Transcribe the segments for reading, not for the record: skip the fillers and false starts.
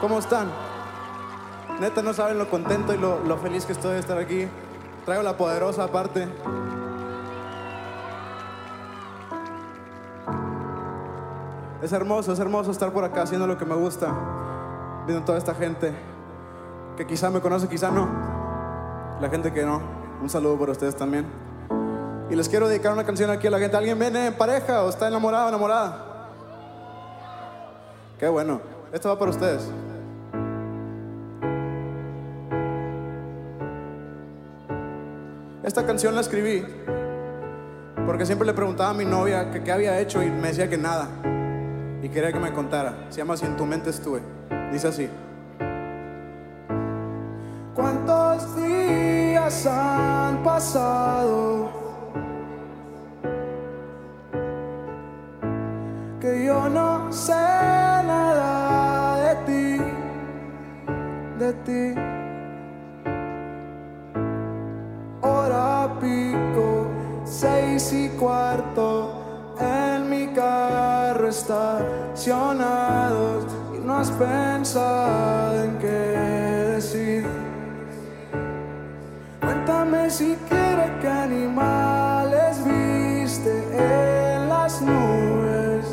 ¿Cómo están? Neta, no saben lo contento y lo feliz que estoy de estar aquí. Traigo la poderosa aparte. Es hermoso estar por acá haciendo lo que me gusta. Viendo toda esta gente que quizá me conoce, quizá no. La gente que no. Un saludo para ustedes también. Y les quiero dedicar una canción aquí a la gente. ¿Alguien viene en pareja o está enamorado o enamorada? Qué bueno. Esto va para ustedes. Esta canción la escribí porque siempre le preguntaba a mi novia que qué había hecho y me decía que nada. Y quería que me contara. Se llama Si en tu mente estuve. Dice así. ¿Cuántos días han pasado que yo no sé nada de ti, de ti? Hora pico, 6:15, en mi carro estacionados y no has pensado en qué decir. Cuéntame siquiera qué animales viste en las nubes.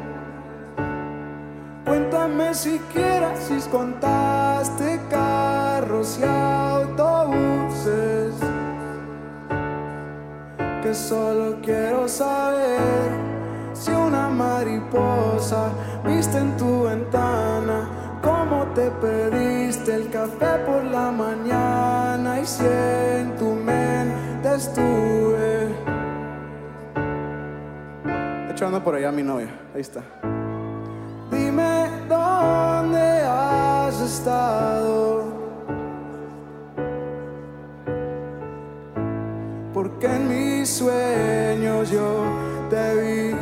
Cuéntame siquiera si contaste carros y autobuses. Que solo quiero saber si una mariposa viste en tu ventana, cómo te pediste el café por la mañana y si en tu mente estuve. Echando por allá a mi novia, ahí está. Dime dónde has estado, porque en mis sueños yo te vi.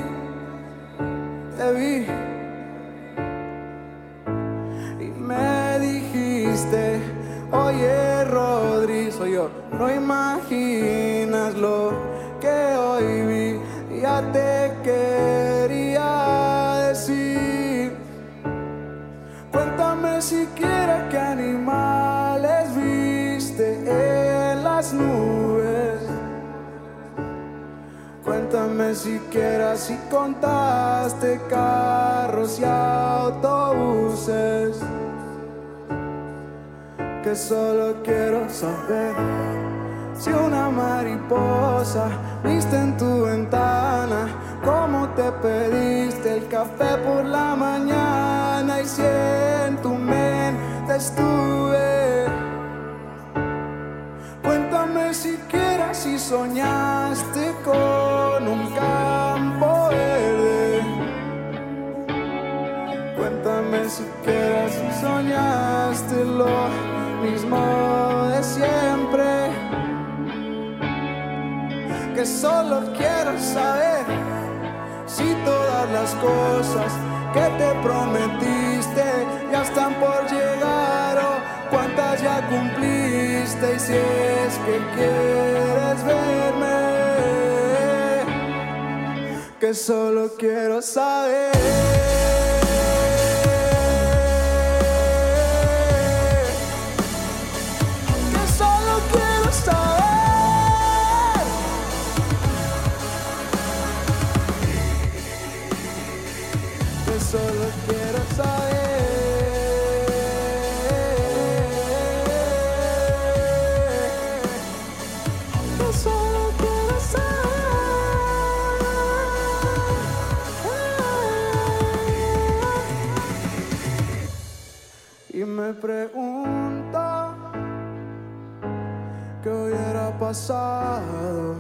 Y me dijiste, oye Rodri, soy yo, no imaginas lo que hoy vi. Ya te quería decir. Cuéntame siquiera qué animales viste en las nubes. Cuéntame siquiera si contaste carros y autobuses. Que solo quiero saber si una mariposa viste en tu ventana, cómo te pediste el café por la mañana y si en tu mente estuve. Cuéntame siquiera si soñaste con un campo verde. Cuéntame siquiera si soñaste lo mismo de siempre. Que solo quiero saber si todas las cosas que te prometiste ya están por llegar o cuántas ya cumpliste y si es que quieres verme. Que solo quiero saber. Que solo quiero saber. Solo quiero saber. Yo solo quiero saber. Y me pregunto qué hubiera pasado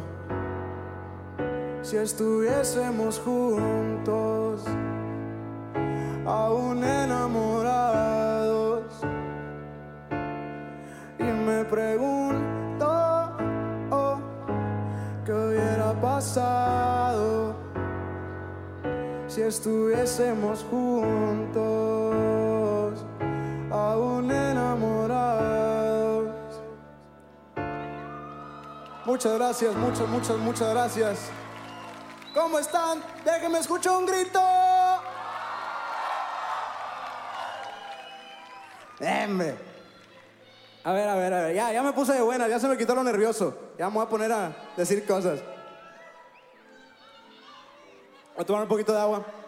si estuviésemos juntos, aún enamorados. Y me pregunto qué hubiera pasado si estuviésemos juntos, aún enamorados. Muchas gracias, muchas gracias. ¿Cómo están? Déjenme escuchar un grito. Hombre. A ver, ya me puse de buena, ya se me quitó lo nervioso. Ya me voy a poner a decir cosas. Voy a tomar un poquito de agua.